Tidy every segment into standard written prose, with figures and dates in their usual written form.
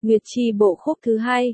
Nguyệt Chi bộ khúc thứ hai,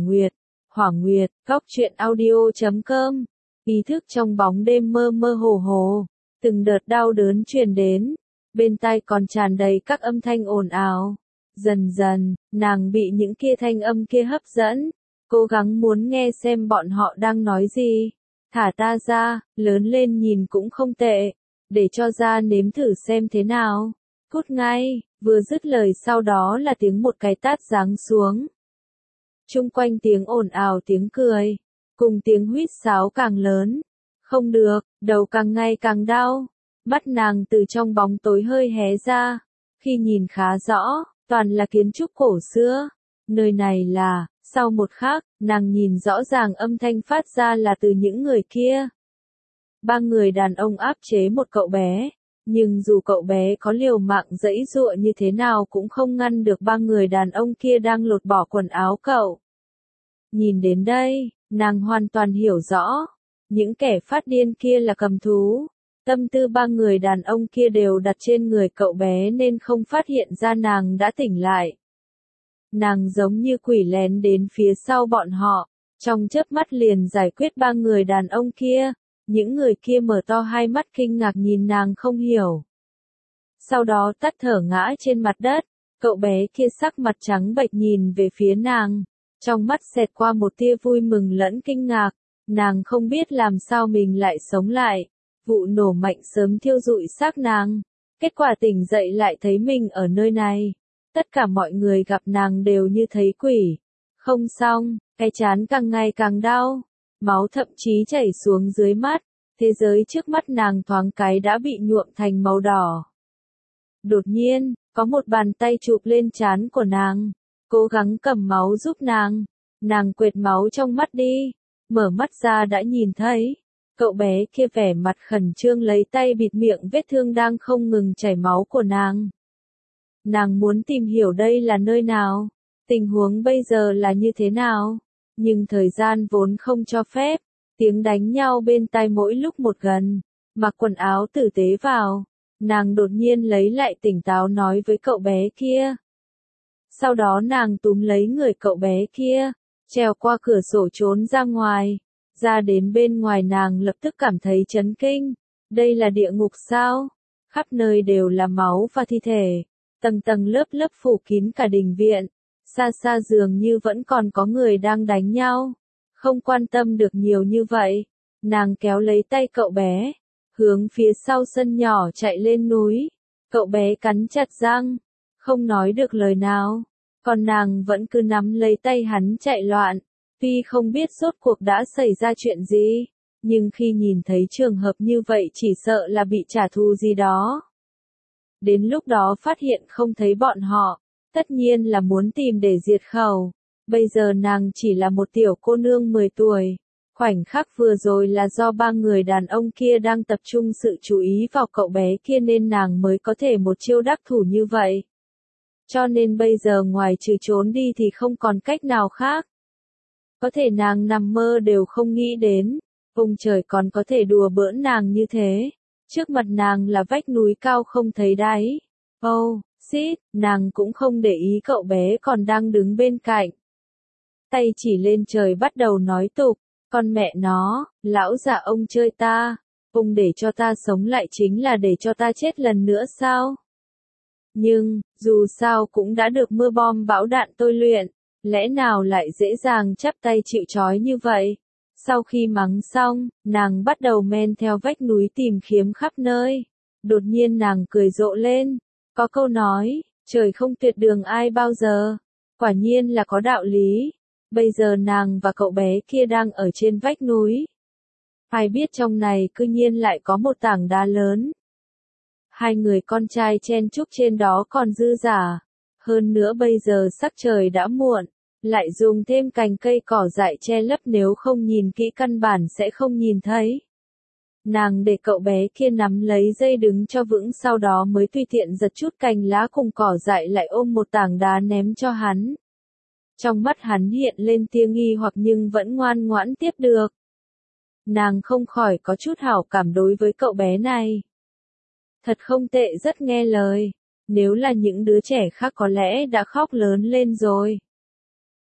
Hỏa Nguyệt, góc truyện audio.com. Ý thức trong bóng đêm mơ mơ hồ hồ, từng đợt đau đớn truyền đến, bên tai còn tràn đầy các âm thanh ồn ào. Dần dần, nàng bị những kia thanh âm kia hấp dẫn, cố gắng muốn nghe xem bọn họ đang nói gì. Thả ta ra, lớn lên nhìn cũng không tệ, để cho ra nếm thử xem thế nào. Cút ngay, vừa dứt lời sau đó là tiếng một cái tát giáng xuống. Chung quanh tiếng ồn ào tiếng cười, cùng tiếng huýt sáo càng lớn. Không được, đầu càng ngày càng đau. Mắt nàng từ trong bóng tối hơi hé ra. Khi nhìn khá rõ, toàn là kiến trúc cổ xưa. Nơi này là, sau một khắc, nàng nhìn rõ ràng âm thanh phát ra là từ những người kia. Ba người đàn ông áp chế một cậu bé. Nhưng dù cậu bé có liều mạng giãy giụa như thế nào cũng không ngăn được ba người đàn ông kia đang lột bỏ quần áo cậu. Nhìn đến đây, nàng hoàn toàn hiểu rõ. Những kẻ phát điên kia là cầm thú. Tâm tư ba người đàn ông kia đều đặt trên người cậu bé nên không phát hiện ra nàng đã tỉnh lại. Nàng giống như quỷ lén đến phía sau bọn họ, trong chớp mắt liền giải quyết ba người đàn ông kia. Những người kia mở to hai mắt kinh ngạc nhìn nàng không hiểu. Sau đó tắt thở ngã trên mặt đất, cậu bé kia sắc mặt trắng bệch nhìn về phía nàng. Trong mắt xẹt qua một tia vui mừng lẫn kinh ngạc, nàng không biết làm sao mình lại sống lại. Vụ nổ mạnh sớm thiêu rụi xác nàng. Kết quả tỉnh dậy lại thấy mình ở nơi này. Tất cả mọi người gặp nàng đều như thấy quỷ. Không xong, cái trán càng ngày càng đau. Máu thậm chí chảy xuống dưới mắt, thế giới trước mắt nàng thoáng cái đã bị nhuộm thành màu đỏ. Đột nhiên, có một bàn tay chụp lên trán của nàng, cố gắng cầm máu giúp nàng quệt máu trong mắt đi, mở mắt ra đã nhìn thấy, cậu bé kia vẻ mặt khẩn trương lấy tay bịt miệng vết thương đang không ngừng chảy máu của nàng. Nàng muốn tìm hiểu đây là nơi nào, tình huống bây giờ là như thế nào. Nhưng thời gian vốn không cho phép, tiếng đánh nhau bên tai mỗi lúc một gần, mặc quần áo tử tế vào, nàng đột nhiên lấy lại tỉnh táo nói với cậu bé kia. Sau đó nàng túm lấy người cậu bé kia, trèo qua cửa sổ trốn ra ngoài, ra đến bên ngoài nàng lập tức cảm thấy chấn kinh, đây là địa ngục sao? Khắp nơi đều là máu và thi thể, tầng tầng lớp lớp phủ kín cả đình viện. Xa xa dường như vẫn còn có người đang đánh nhau. Không quan tâm được nhiều như vậy. Nàng kéo lấy tay cậu bé. Hướng phía sau sân nhỏ chạy lên núi. Cậu bé cắn chặt răng. Không nói được lời nào. Còn nàng vẫn cứ nắm lấy tay hắn chạy loạn. Tuy không biết rốt cuộc đã xảy ra chuyện gì. Nhưng khi nhìn thấy trường hợp như vậy chỉ sợ là bị trả thù gì đó. Đến lúc đó phát hiện không thấy bọn họ. Tất nhiên là muốn tìm để diệt khẩu. Bây giờ nàng chỉ là một tiểu cô nương 10 tuổi. Khoảnh khắc vừa rồi là do ba người đàn ông kia đang tập trung sự chú ý vào cậu bé kia nên nàng mới có thể một chiêu đắc thủ như vậy. Cho nên bây giờ ngoài trừ trốn đi thì không còn cách nào khác. Có thể nàng nằm mơ đều không nghĩ đến. Ông trời còn có thể đùa bỡn nàng như thế. Trước mặt nàng là vách núi cao không thấy đáy. Xít, nàng cũng không để ý cậu bé còn đang đứng bên cạnh. Tay chỉ lên trời bắt đầu nói tục, con mẹ nó, lão già ông chơi ta, ông để cho ta sống lại chính là để cho ta chết lần nữa sao? Nhưng, dù sao cũng đã được mưa bom bão đạn tôi luyện, lẽ nào lại dễ dàng chắp tay chịu trói như vậy? Sau khi mắng xong, nàng bắt đầu men theo vách núi tìm kiếm khắp nơi. Đột nhiên nàng cười rộ lên. Có câu nói, trời không tuyệt đường ai bao giờ. Quả nhiên là có đạo lý. Bây giờ nàng và cậu bé kia đang ở trên vách núi. Ai biết trong này cư nhiên lại có một tảng đá lớn. Hai người con trai chen chúc trên đó còn dư dả. Hơn nữa bây giờ sắc trời đã muộn. Lại dùng thêm cành cây cỏ dại che lấp nếu không nhìn kỹ căn bản sẽ không nhìn thấy. Nàng để cậu bé kia nắm lấy dây đứng cho vững sau đó mới tùy tiện giật chút cành lá cùng cỏ dại lại ôm một tảng đá ném cho hắn. Trong mắt hắn hiện lên tia nghi hoặc nhưng vẫn ngoan ngoãn tiếp được. Nàng không khỏi có chút hảo cảm đối với cậu bé này. Thật không tệ rất nghe lời. Nếu là những đứa trẻ khác có lẽ đã khóc lớn lên rồi.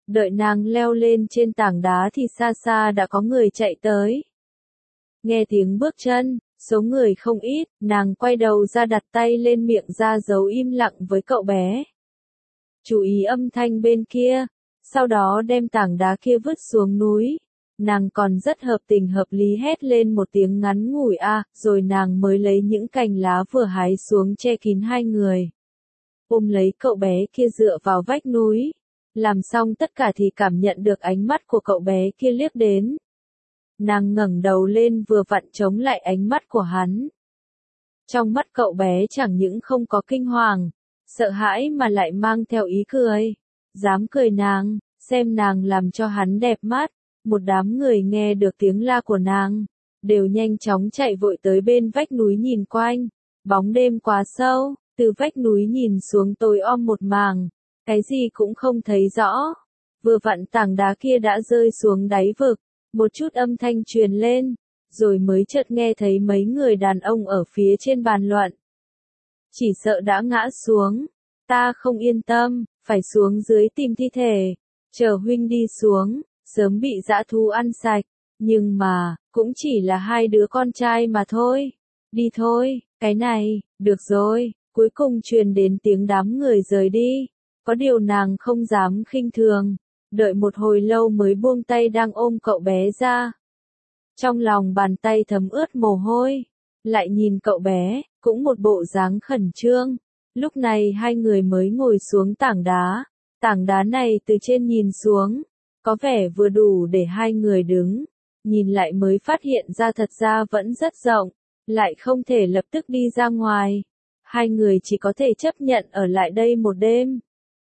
Đợi nàng leo lên trên tảng đá thì xa xa đã có người chạy tới. Nghe tiếng bước chân, số người không ít, nàng quay đầu ra đặt tay lên miệng ra dấu im lặng với cậu bé. Chú ý âm thanh bên kia, sau đó đem tảng đá kia vứt xuống núi. Nàng còn rất hợp tình hợp lý hét lên một tiếng ngắn ngủi rồi nàng mới lấy những cành lá vừa hái xuống che kín hai người. Ôm lấy cậu bé kia dựa vào vách núi. Làm xong tất cả thì cảm nhận được ánh mắt của cậu bé kia liếc đến. Nàng ngẩng đầu lên vừa vặn chống lại ánh mắt của hắn. Trong mắt cậu bé chẳng những không có kinh hoàng, sợ hãi mà lại mang theo ý cười. Dám cười nàng, xem nàng làm cho hắn đẹp mắt. Một đám người nghe được tiếng la của nàng, đều nhanh chóng chạy vội tới bên vách núi nhìn quanh. Bóng đêm quá sâu, từ vách núi nhìn xuống tối om một màng, cái gì cũng không thấy rõ. Vừa vặn tảng đá kia đã rơi xuống đáy vực, một chút âm thanh truyền lên, rồi mới chợt nghe thấy mấy người đàn ông ở phía trên bàn luận. Chỉ sợ đã ngã xuống, ta không yên tâm, phải xuống dưới tìm thi thể, chờ huynh đi xuống, sớm bị dã thú ăn sạch, nhưng mà, cũng chỉ là hai đứa con trai mà thôi, đi thôi, cái này, được rồi, cuối cùng truyền đến tiếng đám người rời đi, có điều nàng không dám khinh thường, đợi một hồi lâu mới buông tay đang ôm cậu bé ra. Trong lòng bàn tay thấm ướt mồ hôi, lại nhìn cậu bé, cũng một bộ dáng khẩn trương, lúc này hai người mới ngồi xuống tảng đá này từ trên nhìn xuống. Có vẻ vừa đủ để hai người đứng, nhìn lại mới phát hiện ra thật ra vẫn rất rộng, lại không thể lập tức đi ra ngoài. Hai người chỉ có thể chấp nhận ở lại đây một đêm.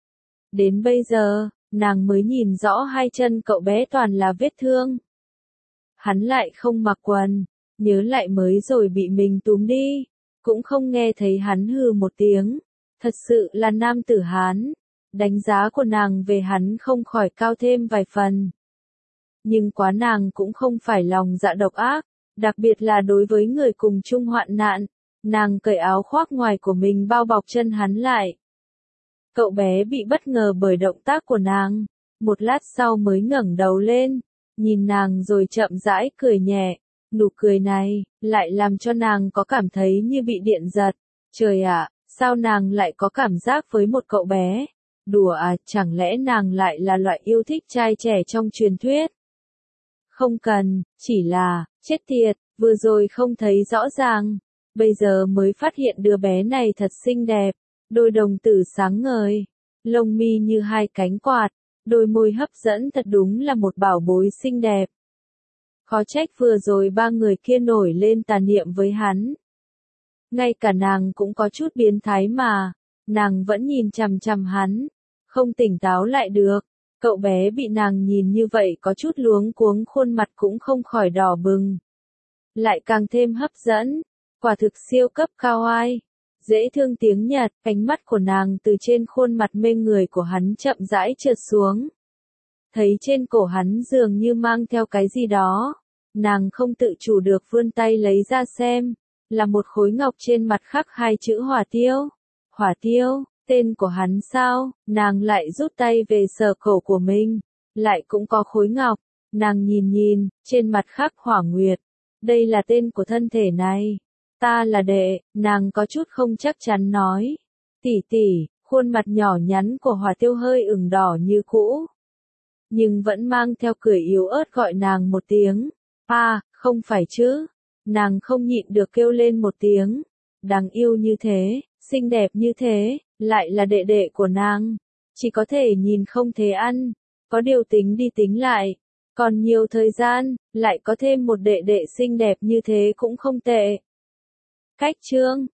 Đến bây giờ, nàng mới nhìn rõ hai chân cậu bé toàn là vết thương. Hắn lại không mặc quần, nhớ lại mới rồi bị mình túm đi, cũng không nghe thấy hắn hừ một tiếng. Thật sự là nam tử Hán. Đánh giá của nàng về hắn không khỏi cao thêm vài phần. Nhưng quá nàng cũng không phải lòng dạ độc ác, đặc biệt là đối với người cùng chung hoạn nạn. Nàng cởi áo khoác ngoài của mình bao bọc chân hắn lại. Cậu bé bị bất ngờ bởi động tác của nàng, một lát sau mới ngẩng đầu lên, nhìn nàng rồi chậm rãi cười nhẹ. Nụ cười này, lại làm cho nàng có cảm thấy như bị điện giật. Trời ạ, sao nàng lại có cảm giác với một cậu bé? Đùa chẳng lẽ nàng lại là loại yêu thích trai trẻ trong truyền thuyết? Không cần, chỉ là, chết tiệt, vừa rồi không thấy rõ ràng, bây giờ mới phát hiện đứa bé này thật xinh đẹp, đôi đồng tử sáng ngời, lông mi như hai cánh quạt, đôi môi hấp dẫn thật đúng là một bảo bối xinh đẹp. Khó trách vừa rồi ba người kia nổi lên tà niệm với hắn. Ngay cả nàng cũng có chút biến thái mà. Nàng vẫn nhìn chằm chằm hắn, không tỉnh táo lại được. Cậu bé bị nàng nhìn như vậy có chút luống cuống, khuôn mặt cũng không khỏi đỏ bừng. Lại càng thêm hấp dẫn, quả thực siêu cấp kawaii. Dễ thương tiếng Nhật, ánh mắt của nàng từ trên khuôn mặt mê người của hắn chậm rãi trượt xuống. Thấy trên cổ hắn dường như mang theo cái gì đó. Nàng không tự chủ được vươn tay lấy ra xem, là một khối ngọc trên mặt khắc hai chữ hỏa tiêu. Hỏa tiêu, tên của hắn sao? Nàng lại rút tay về sờ cổ của mình, lại cũng có khối ngọc. Nàng nhìn, trên mặt khắc Hỏa Nguyệt. Đây là tên của thân thể này. Ta là đệ, nàng có chút không chắc chắn nói. Tỷ tỷ, khuôn mặt nhỏ nhắn của Hỏa Tiêu hơi ửng đỏ như cũ. Nhưng vẫn mang theo cười yếu ớt gọi nàng một tiếng. Không phải chứ. Nàng không nhịn được kêu lên một tiếng. Đáng yêu như thế, xinh đẹp như thế, lại là đệ đệ của nàng. Chỉ có thể nhìn không thể ăn. Có điều tính đi tính lại. Còn nhiều thời gian, lại có thêm một đệ đệ xinh đẹp như thế cũng không tệ. Cách chương